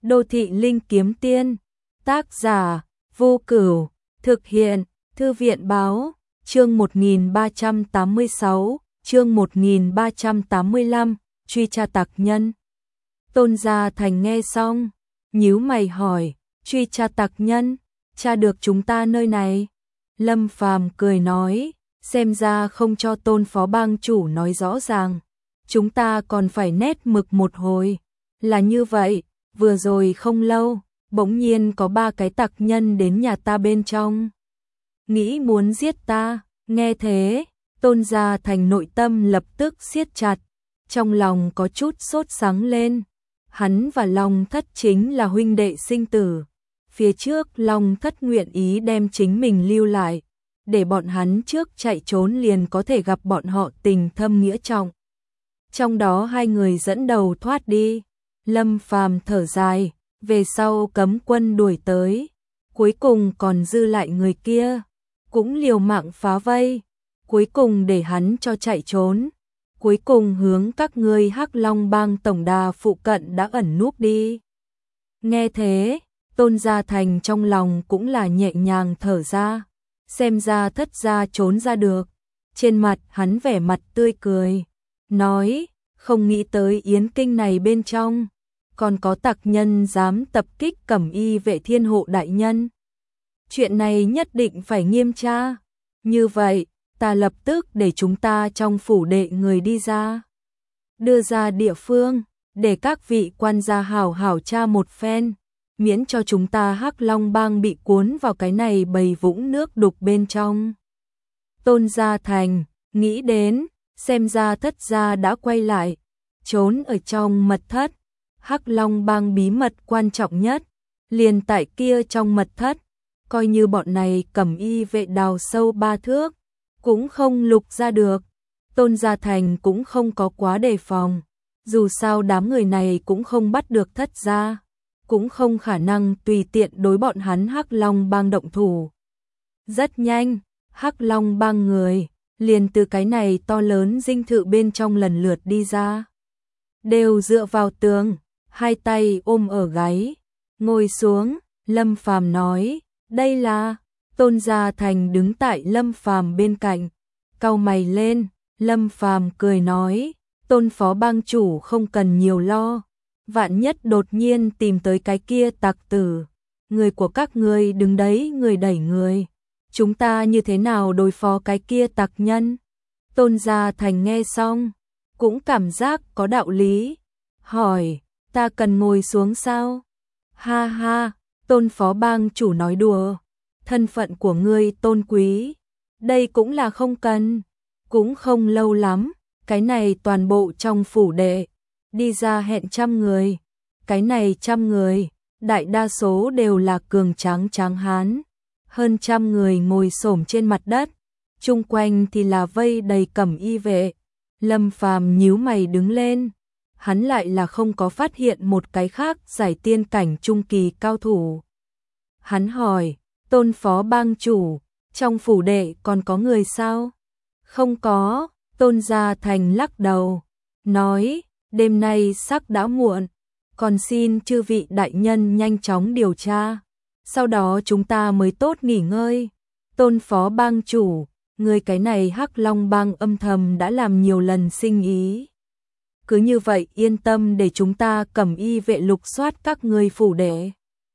Đô thị linh kiếm tiên. Tác giả Vô Cửu. Thực hiện Thư viện báo. Chương 1386, chương 1385, truy tra tặc nhân. Tôn Gia Thành nghe xong, nhíu mày hỏi, truy tra tặc nhân, tra được chúng ta nơi này. Lâm Phàm cười nói, xem ra không cho Tôn phó bang chủ nói rõ ràng, chúng ta còn phải nét mực một hồi. Là như vậy, vừa rồi không lâu, bỗng nhiên có 3 cái tặc nhân đến nhà ta bên trong, nghĩ muốn giết ta. Nghe thế, Tôn Gia Thành nội tâm lập tức siết chặt, trong lòng có chút sốt sắng lên. Hắn và Long Thất chính là huynh đệ sinh tử. Phía trước Long Thất nguyện ý đem chính mình lưu lại, để bọn hắn trước chạy trốn liền có thể gặp bọn họ tình thâm nghĩa trọng. Trong đó 2 người dẫn đầu thoát đi. Lâm Phàm thở dài, về sau cấm quân đuổi tới, cuối cùng còn dư lại người kia, cũng liều mạng phá vây, cuối cùng để hắn cho chạy trốn, cuối cùng hướng các ngươi Hắc Long bang tổng đà phụ cận đã ẩn núp đi. Nghe thế, Tôn Gia Thành trong lòng cũng là nhẹ nhàng thở ra, xem ra Thất gia trốn ra được. Trên mặt hắn vẻ mặt tươi cười, nói, không nghĩ tới Yến Kinh này bên trong còn có tặc nhân dám tập kích Cẩm Y vệ thiên hộ đại nhân. Chuyện này nhất định phải nghiêm tra. Như vậy, ta lập tức để chúng ta trong phủ đệ người đi ra, đưa ra địa phương, để các vị quan gia hảo hảo tra một phen, miễn cho chúng ta Hắc Long bang bị cuốn vào cái này bầy vũng nước đục bên trong. Tôn Gia Thành nghĩ đến, xem ra Thất gia đã quay lại, trốn ở trong mật thất. Hắc Long bang bí mật quan trọng nhất liền tại kia trong mật thất, coi như bọn này Cẩm Y vệ đào sâu 3 thước cũng không lục ra được. Tôn Gia Thành cũng không có quá đề phòng, dù sao đám người này cũng không bắt được Thất gia, cũng không khả năng tùy tiện đối bọn hắn Hắc Long bang động thủ. Rất nhanh, Hắc Long bang người liền từ cái này to lớn dinh thự bên trong lần lượt đi ra, đều dựa vào tường, 2 tay ôm ở gáy, ngồi xuống. Lâm Phàm nói, đây là. Tôn Gia Thành đứng tại Lâm Phàm bên cạnh, cau mày lên. Lâm Phàm cười nói, Tôn phó bang chủ không cần nhiều lo, vạn nhất đột nhiên tìm tới cái kia tặc tử, người của các ngươi đứng đấy người đẩy người, chúng ta như thế nào đối phó cái kia tặc nhân? Tôn Gia Thành nghe xong, cũng cảm giác có đạo lý, hỏi, ta cần ngồi xuống sao? Ha ha, Tôn phó bang chủ nói đùa, thân phận của ngươi tôn quý, đây cũng là không cần. Cũng không lâu lắm, cái này toàn bộ trong phủ đệ đi ra hẹn 100 người, cái này 100 người, đại đa số đều là cường tráng tráng hán, hơn 100 người ngồi xổm trên mặt đất, chung quanh thì là vây đầy Cẩm Y vệ. Lâm Phàm nhíu mày đứng lên, hắn lại là không có phát hiện một cái khác giải tiên cảnh trung kỳ cao thủ. Hắn hỏi, Tôn phó bang chủ, trong phủ đệ còn có người sao? Không có. Tôn Gia Thành lắc đầu, nói, đêm nay sắc đã muộn, còn xin chư vị đại nhân nhanh chóng điều tra, sau đó chúng ta mới tốt nghỉ ngơi. Tôn phó bang chủ, người cái này Hắc Long bang âm thầm đã làm nhiều lần sinh ý, cứ như vậy yên tâm để chúng ta Cẩm Y vệ lục soát các ngươi phủ đệ.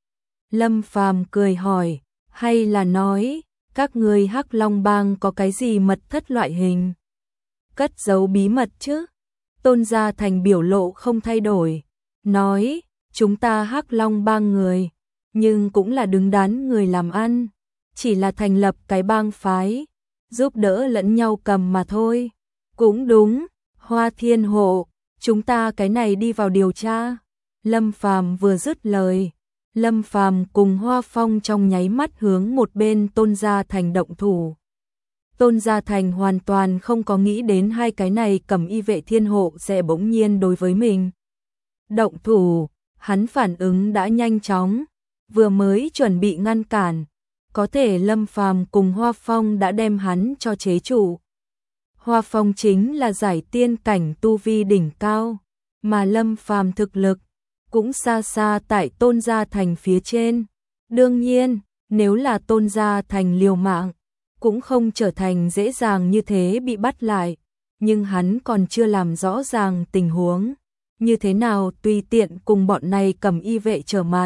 Lâm Phàm cười hỏi, hay là nói các ngươi Hắc Long bang có cái gì mật thất loại hình, cất giấu bí mật chứ? Tôn Gia Thành biểu lộ không thay đổi, nói, chúng ta Hắc Long bang người, nhưng cũng là đứng đắn người làm ăn, chỉ là thành lập cái bang phái, giúp đỡ lẫn nhau cầm mà thôi. Cũng đúng, Hoa Thiên Hộ, chúng ta cái này đi vào điều tra. Lâm Phàm vừa dứt lời, Lâm Phàm cùng Hoa Phong trong nháy mắt hướng một bên Tôn Gia Thành động thủ. Tôn Gia Thành hoàn toàn không có nghĩ đến 2 cái này Cẩm Y vệ thiên hộ sẽ bỗng nhiên đối với mình động thủ, hắn phản ứng đã nhanh chóng, vừa mới chuẩn bị ngăn cản, có thể Lâm Phàm cùng Hoa Phong đã đem hắn cho chế trụ. Hoa Phong chính là giải tiên cảnh tu vi đỉnh cao, mà Lâm Phàm thực lực cũng xa xa tại Tôn Gia Thành phía trên. Đương nhiên, nếu là Tôn Gia Thành liều mạng, cũng không trở thành dễ dàng như thế bị bắt lại, nhưng hắn còn chưa làm rõ ràng tình huống, như thế nào tùy tiện cùng bọn này cầm y vệ trở mặt.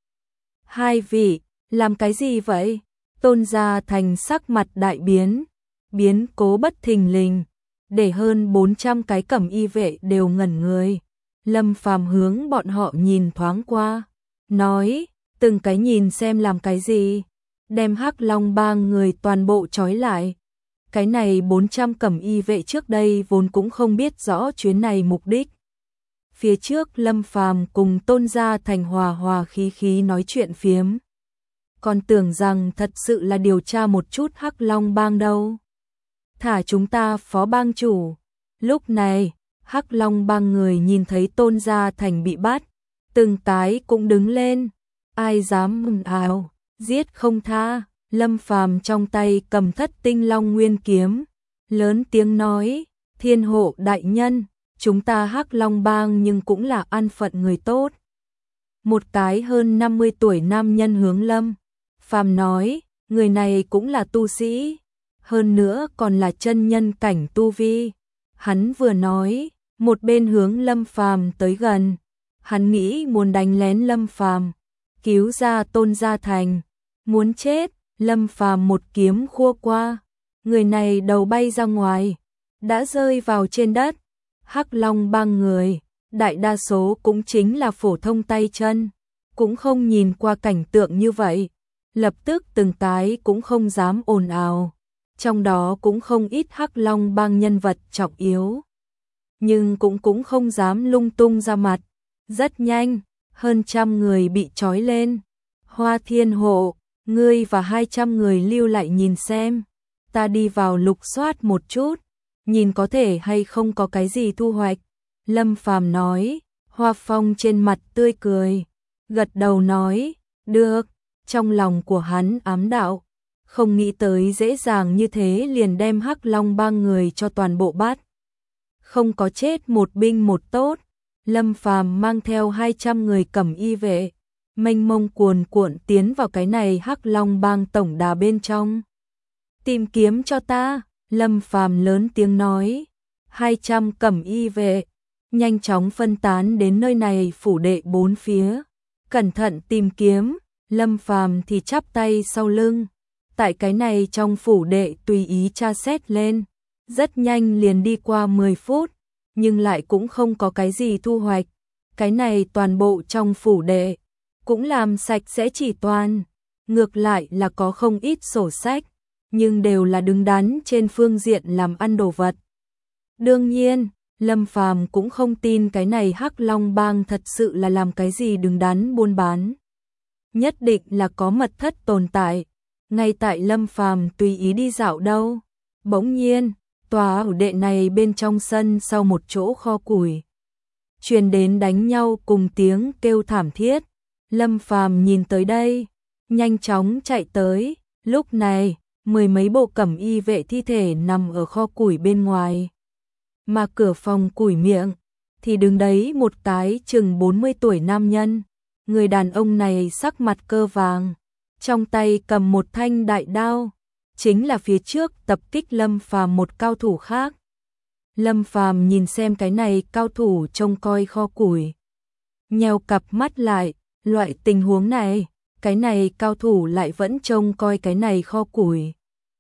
Hai vị, làm cái gì vậy? Tôn Gia Thành sắc mặt đại biến cố bất thình lình, để hơn 400 cái cẩm y vệ đều ngẩn người. Lâm Phàm hướng bọn họ nhìn thoáng qua, nói, từng cái nhìn xem làm cái gì, đem Hắc Long bang người toàn bộ trói lại. Cái này 400 cẩm y vệ trước đây vốn cũng không biết rõ chuyến này mục đích. Phía trước Lâm Phàm cùng Tôn Gia Thành hòa hòa khí khí nói chuyện phiếm, còn tưởng rằng thật sự là điều tra một chút Hắc Long bang đâu. Thả chúng ta phó bang chủ. Lúc này, Hắc Long bang người nhìn thấy Tôn Gia Thành bị bắt, từng cái cũng đứng lên, ai dám ào, giết không tha. Lâm Phàm trong tay cầm Thất Tinh Long Nguyên kiếm, lớn tiếng nói, Thiên Hộ đại nhân, chúng ta Hắc Long bang nhưng cũng là an phận người tốt. Một cái hơn 50 tuổi nam nhân hướng Lâm Phàm nói, người này cũng là tu sĩ, hơn nữa còn là chân nhân cảnh tu vi. Hắn vừa nói, một bên hướng Lâm Phàm tới gần, hắn nghĩ muốn đánh lén Lâm Phàm, cứu ra Tôn Gia Thành, muốn chết. Lâm Phàm một kiếm khua qua, người này đầu bay ra ngoài, đã rơi vào trên đất. Hắc Long bang người, đại đa số cũng chính là phổ thông tay chân, cũng không nhìn qua cảnh tượng như vậy, lập tức từng cái cũng không dám ồn ào, trong đó cũng không ít Hắc Long bang nhân vật trọng yếu, nhưng cũng không dám lung tung ra mặt. Rất nhanh, hơn 100 người bị trói lên. Hoa Thiên Hộ, ngươi và 200 người lưu lại nhìn xem, ta đi vào lục soát một chút, nhìn có thể hay không có cái gì thu hoạch. Lâm Phàm nói. Hoa Phong trên mặt tươi cười, gật đầu nói, được. Trong lòng của hắn ám đạo, không nghĩ tới dễ dàng như thế liền đem Hắc Long bang người cho toàn bộ bắt. Không có chết một binh một tốt. Lâm Phàm mang theo 200 người cẩm y vệ, mênh mông cuồn cuộn tiến vào cái này Hắc Long bang tổng đà bên trong. Tìm kiếm cho ta. Lâm Phàm lớn tiếng nói. 200 cẩm y vệ nhanh chóng phân tán đến nơi này phủ đệ bốn phía, cẩn thận tìm kiếm. Lâm Phàm thì chắp tay sau lưng, tại cái này trong phủ đệ tùy ý tra xét lên. Rất nhanh liền đi qua 10 phút, nhưng lại cũng không có cái gì thu hoạch. Cái này toàn bộ trong phủ đệ cũng làm sạch sẽ chỉ toàn, ngược lại là có không ít sổ sách, nhưng đều là đứng đắn trên phương diện làm ăn đồ vật. Đương nhiên, Lâm Phàm cũng không tin cái này Hắc Long bang thật sự là làm cái gì đứng đắn buôn bán. Nhất định là có mật thất tồn tại. Ngay tại Lâm Phàm tùy ý đi dạo đâu, bỗng nhiên, tòa ủ đệ này bên trong sân sau một chỗ kho củi truyền đến đánh nhau cùng tiếng kêu thảm thiết. Lâm Phàm nhìn tới đây, nhanh chóng chạy tới. Lúc này, 10 mấy bộ cẩm y vệ thi thể nằm ở kho củi bên ngoài. Mà cửa phòng củi miệng thì đứng đấy một cái chừng 40 tuổi nam nhân. Người đàn ông này sắc mặt cơ vàng, trong tay cầm một thanh đại đao, chính là phía trước tập kích Lâm Phàm một cao thủ khác. Lâm Phàm nhìn xem cái này cao thủ trông coi kho củi, nheo cặp mắt lại, loại tình huống này, cái này cao thủ lại vẫn trông coi cái này kho củi.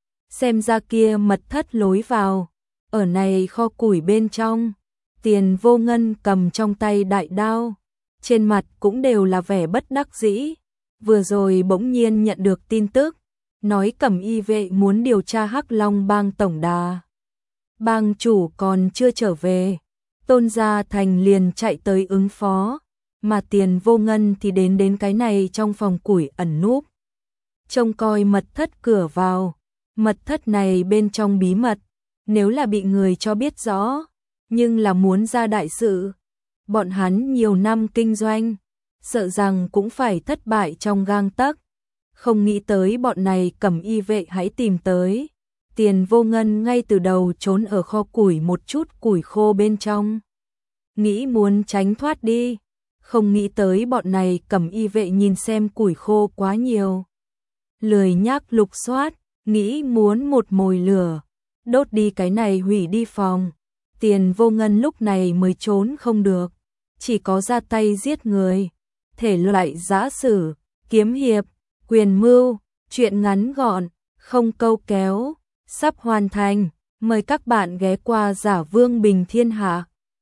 Xem ra kia mật thất lối vào, ở này kho củi bên trong. Tiền Vô Ngân cầm trong tay đại đao, trên mặt cũng đều là vẻ bất đắc dĩ. Vừa rồi bỗng nhiên nhận được tin tức, nói cẩm y vệ muốn điều tra Hắc Long bang tổng đà. Bang chủ còn chưa trở về, Tôn Gia Thành liền chạy tới ứng phó, mà Tiền Vô Ngân thì đến cái này trong phòng củi ẩn núp, trông coi mật thất cửa vào. Mật thất này bên trong bí mật, nếu là bị người cho biết rõ, nhưng là muốn ra đại sự, bọn hắn nhiều năm kinh doanh, sợ rằng cũng phải thất bại trong gang tấc. Không nghĩ tới bọn này cẩm y vệ hãy tìm tới. Tiền Vô Ngân ngay từ đầu trốn ở kho củi một chút củi khô bên trong, nghĩ muốn tránh thoát đi. không nghĩ tới bọn này cầm y vệ nhìn xem củi khô quá nhiều. Lười nhác lục soát, nghĩ muốn một mồi lửa, đốt đi cái này hủy đi phòng. Tiền Vô Ngân lúc này mới trốn không được, chỉ có ra tay giết người. Thể loại giã sử, kiếm hiệp, quyền mưu, truyện ngắn gọn, không câu kéo, sắp hoàn thành. Mời các bạn ghé qua Giả Vương Bình Thiên Hạ.